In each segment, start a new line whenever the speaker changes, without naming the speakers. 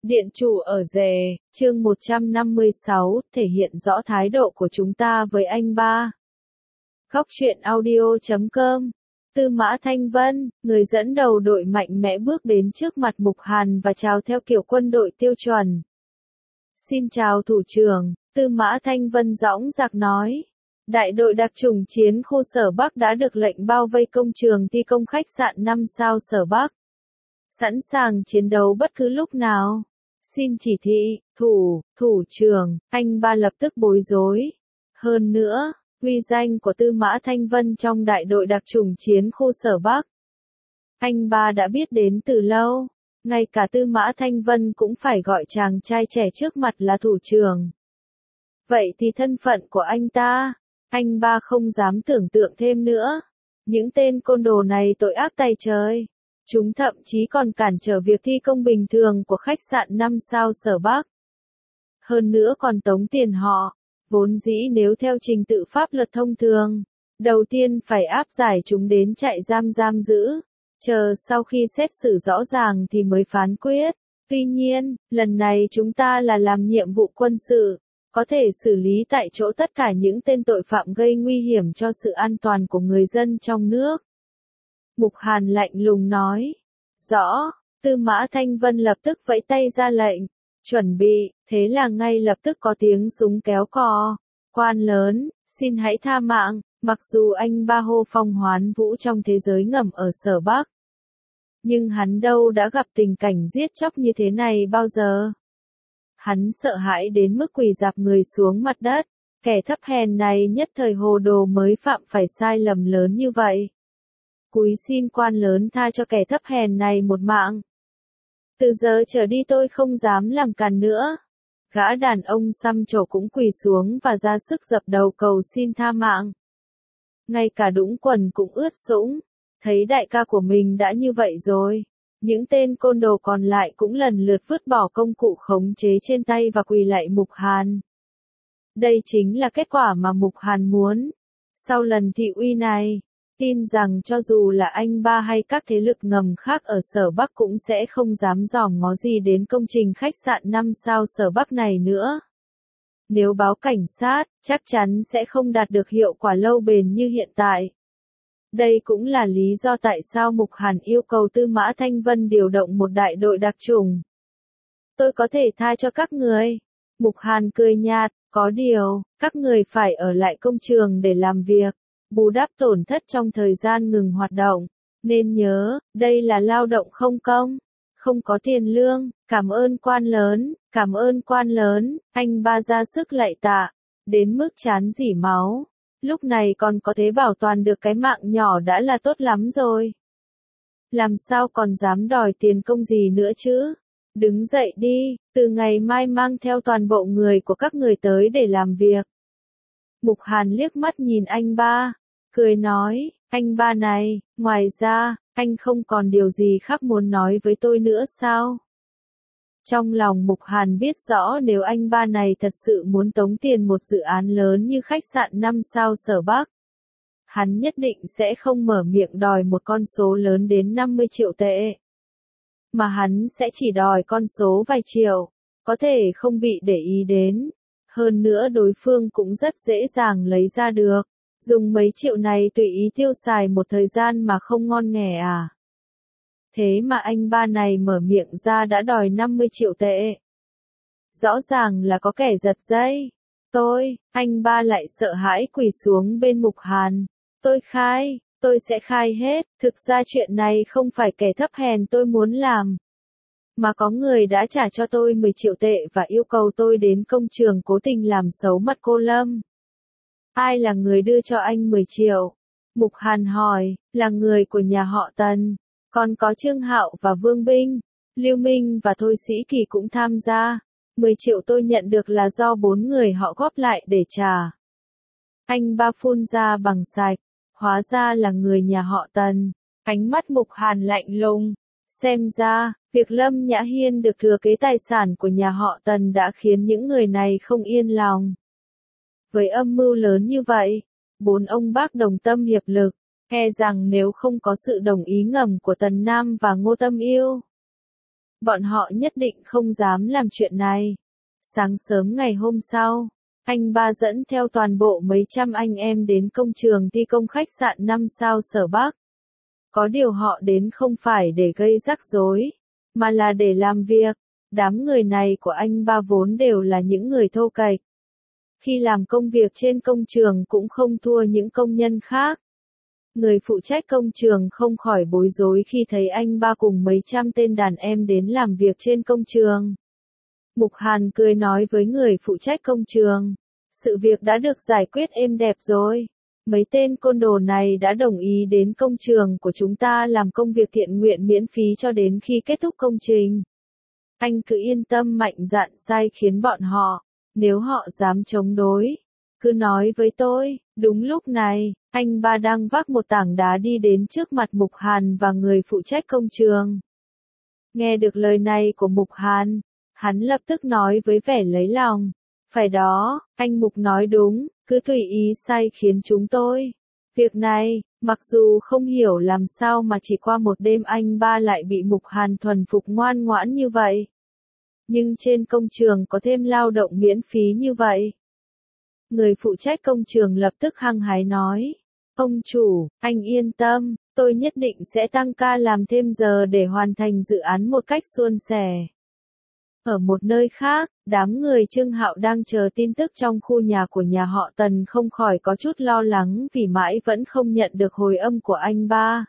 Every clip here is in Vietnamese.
Điện chủ ở rể, chương 156, thể hiện rõ thái độ của chúng ta với anh ba. Góc truyện audio.com. Tư Mã Thanh Vân, người dẫn đầu đội mạnh mẽ bước đến trước mặt Mục Hàn và chào theo kiểu quân đội tiêu chuẩn. Xin chào thủ trưởng, Tư Mã Thanh Vân dõng dạc nói. Đại đội đặc chủng chiến khu Sở Bắc đã được lệnh bao vây công trường thi công khách sạn 5 sao Sở Bắc. Sẵn sàng chiến đấu bất cứ lúc nào. Xin chỉ thị, thủ trưởng, anh ba lập tức bối rối. Hơn nữa, uy danh của Tư Mã Thanh Vân trong đại đội đặc chủng chiến khu Sở Bắc. Anh ba đã biết đến từ lâu, ngay cả Tư Mã Thanh Vân cũng phải gọi chàng trai trẻ trước mặt là thủ trưởng. Vậy thì thân phận của anh ba không dám tưởng tượng thêm nữa. Những tên côn đồ này tội ác tày trời. Chúng thậm chí còn cản trở việc thi công bình thường của khách sạn 5 sao Sở Bắc. Hơn nữa còn tống tiền họ. Vốn dĩ nếu theo trình tự pháp luật thông thường, đầu tiên phải áp giải chúng đến trại giam giữ, chờ sau khi xét xử rõ ràng thì mới phán quyết. Tuy nhiên, lần này chúng ta là làm nhiệm vụ quân sự, có thể xử lý tại chỗ tất cả những tên tội phạm gây nguy hiểm cho sự an toàn của người dân trong nước. Mục Hàn lạnh lùng nói. Rõ, Tư Mã Thanh Vân lập tức vẫy tay ra lệnh. Chuẩn bị, thế là ngay lập tức có tiếng súng kéo cò. Quan lớn, xin hãy tha mạng, mặc dù anh ba hô phong hoán vũ trong thế giới ngầm ở Sở Bắc. Nhưng hắn đâu đã gặp tình cảnh giết chóc như thế này bao giờ. Hắn sợ hãi đến mức quỳ rạp người xuống mặt đất. Kẻ thấp hèn này nhất thời hồ đồ mới phạm phải sai lầm lớn như vậy. Cúi xin quan lớn tha cho kẻ thấp hèn này một mạng. Từ giờ trở đi tôi không dám làm càn nữa. Gã đàn ông xăm trổ cũng quỳ xuống và ra sức dập đầu cầu xin tha mạng. Ngay cả Đũng Quần cũng ướt sũng. Thấy đại ca của mình đã như vậy rồi. Những tên côn đồ còn lại cũng lần lượt vứt bỏ công cụ khống chế trên tay và quỳ lại Mục Hàn. Đây chính là kết quả mà Mục Hàn muốn. Sau lần thị uy này, tin rằng cho dù là anh ba hay các thế lực ngầm khác ở Sở Bắc cũng sẽ không dám dòm ngó gì đến công trình khách sạn 5 sao Sở Bắc này nữa. Nếu báo cảnh sát, chắc chắn sẽ không đạt được hiệu quả lâu bền như hiện tại. Đây cũng là lý do tại sao Mục Hàn yêu cầu Tư Mã Thanh Vân điều động một đại đội đặc chủng. Tôi có thể tha cho các người. Mục Hàn cười nhạt, có điều, các người phải ở lại công trường để làm việc. Bù đắp tổn thất trong thời gian ngừng hoạt động. Nên nhớ, đây là lao động không công, không có tiền lương. Cảm ơn quan lớn, anh ba ra sức lạy tạ, đến mức trán rỉ máu. Lúc này còn có thể bảo toàn được cái mạng nhỏ đã là tốt lắm rồi. Làm sao còn dám đòi tiền công gì nữa chứ? Đứng dậy đi, từ ngày mai mang theo toàn bộ người của các người tới để làm việc. Mục Hàn liếc mắt nhìn anh ba, cười nói, anh ba này, ngoài ra, anh không còn điều gì khác muốn nói với tôi nữa sao? Trong lòng Mục Hàn biết rõ nếu anh ba này thật sự muốn tống tiền một dự án lớn như khách sạn 5 sao Sở Bắc, hắn nhất định sẽ không mở miệng đòi một con số lớn đến 50 triệu tệ. Mà hắn sẽ chỉ đòi con số vài triệu, có thể không bị để ý đến. Hơn nữa đối phương cũng rất dễ dàng lấy ra được. Dùng mấy triệu này tùy ý tiêu xài một thời gian mà không ngon nghẻ à. Thế mà anh ba này mở miệng ra đã đòi 50 triệu tệ. Rõ ràng là có kẻ giật dây. Anh ba lại sợ hãi quỳ xuống bên Mục Hàn. Tôi sẽ khai hết. Thực ra chuyện này không phải kẻ thấp hèn tôi muốn làm. Mà có người đã trả cho tôi 10 triệu tệ và yêu cầu tôi đến công trường cố tình làm xấu mặt cô Lâm. Ai là người đưa cho anh 10 triệu? Mục Hàn hỏi, là người của nhà họ Tần. Còn có Trương Hạo và Vương Binh, Lưu Minh và Thôi Sĩ Kỳ cũng tham gia. 10 triệu tôi nhận được là do 4 người họ góp lại để trả. Anh ba phun ra bằng sạch, hóa ra là người nhà họ Tần. Ánh mắt Mục Hàn lạnh lùng. Xem ra, việc Lâm Nhã Hiên được thừa kế tài sản của nhà họ Tần đã khiến những người này không yên lòng. Với âm mưu lớn như vậy, 4 ông bác đồng tâm hiệp lực, e rằng nếu không có sự đồng ý ngầm của Tần Nam và Ngô Tâm Yêu, Bọn họ nhất định không dám làm chuyện này. Sáng sớm ngày hôm sau, anh ba dẫn theo toàn bộ mấy trăm anh em đến công trường thi công khách sạn 5 sao Sở Bắc. Có điều họ đến không phải để gây rắc rối, mà là để làm việc. Đám người này của anh ba vốn đều là những người thô kệch. Khi làm công việc trên công trường cũng không thua những công nhân khác. Người phụ trách công trường không khỏi bối rối khi thấy anh ba cùng mấy trăm tên đàn em đến làm việc trên công trường. Mục Hàn cười nói với người phụ trách công trường, sự việc đã được giải quyết êm đẹp rồi. Mấy tên côn đồ này đã đồng ý đến công trường của chúng ta làm công việc thiện nguyện miễn phí cho đến khi kết thúc công trình. Anh cứ yên tâm mạnh dạn sai khiến bọn họ, nếu họ dám chống đối, cứ nói với tôi. Đúng lúc này, anh ba đang vác một tảng đá đi đến trước mặt Mục Hàn và người phụ trách công trường. Nghe được lời này của Mục Hàn, hắn lập tức nói với vẻ lấy lòng, phải đó, anh Mục nói đúng, cứ tùy ý sai khiến chúng tôi. Việc này, mặc dù không hiểu làm sao mà chỉ qua một đêm anh ba lại bị Mục Hàn thuần phục ngoan ngoãn như vậy. Nhưng trên công trường có thêm lao động miễn phí như vậy. Người phụ trách công trường lập tức hăng hái nói, ông chủ, anh yên tâm, tôi nhất định sẽ tăng ca làm thêm giờ để hoàn thành dự án một cách suôn sẻ. Ở một nơi khác, đám người Trương Hạo đang chờ tin tức trong khu nhà của nhà họ Tần không khỏi có chút lo lắng vì mãi vẫn không nhận được hồi âm của anh ba.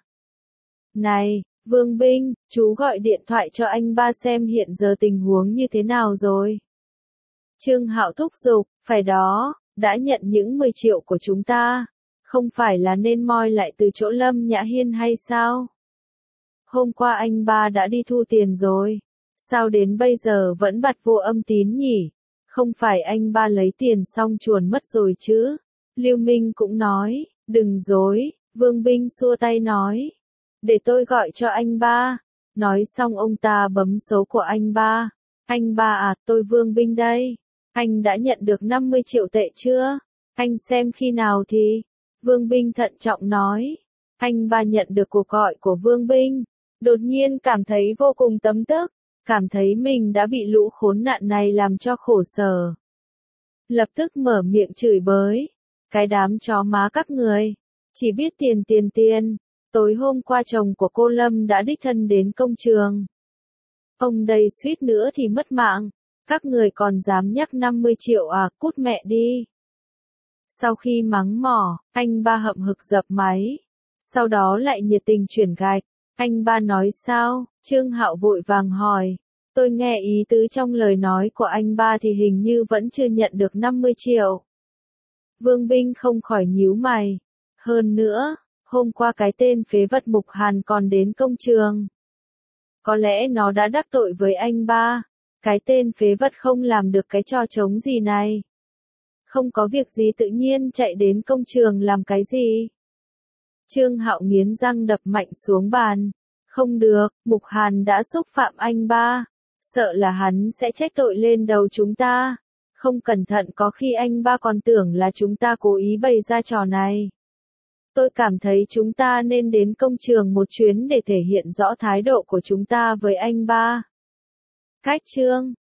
Này, Vương Binh, chú gọi điện thoại cho anh ba xem hiện giờ tình huống như thế nào rồi. Trương Hạo thúc giục, phải đó, đã nhận những 10 triệu của chúng ta. Không phải là nên moi lại từ chỗ Lâm Nhã Hiên hay sao? Hôm qua anh ba đã đi thu tiền rồi. Sao đến bây giờ vẫn bật vô âm tín nhỉ? Không phải anh ba lấy tiền xong chuồn mất rồi chứ? Lưu Minh cũng nói, đừng dối, Vương Binh xua tay nói. Để tôi gọi cho anh ba. Nói xong ông ta bấm số của anh ba. Anh ba à, tôi Vương Binh đây. Anh đã nhận được 50 triệu tệ chưa? Anh xem khi nào thì? Vương Binh thận trọng nói. Anh ba nhận được cuộc gọi của Vương Binh. Đột nhiên cảm thấy vô cùng tấm tức. Cảm thấy mình đã bị lũ khốn nạn này làm cho khổ sở. Lập tức mở miệng chửi bới. Cái đám chó má các người. Chỉ biết tiền. Tối hôm qua chồng của cô Lâm đã đích thân đến công trường. Ông đây suýt nữa thì mất mạng. Các người còn dám nhắc 50 triệu à, cút mẹ đi. Sau khi mắng mỏ, anh ba hậm hực dập máy. Sau đó lại nhiệt tình chuyển gạch. Anh ba nói sao? Trương Hạo vội vàng hỏi. Tôi nghe ý tứ trong lời nói của anh ba thì hình như vẫn chưa nhận được 50 triệu. Vương Binh không khỏi nhíu mày. Hơn nữa, hôm qua cái tên phế vật Mục Hàn còn đến công trường. Có lẽ nó đã đắc tội với anh ba. Cái tên phế vật không làm được cái trò trống gì này. Không có việc gì tự nhiên chạy đến công trường làm cái gì. Trương Hạo nghiến răng đập mạnh xuống bàn. Không được, Mục Hàn đã xúc phạm anh ba. Sợ là hắn sẽ trách tội lên đầu chúng ta. Không cẩn thận có khi anh ba còn tưởng là chúng ta cố ý bày ra trò này. Tôi cảm thấy chúng ta nên đến công trường một chuyến để thể hiện rõ thái độ của chúng ta với anh ba. Cách chương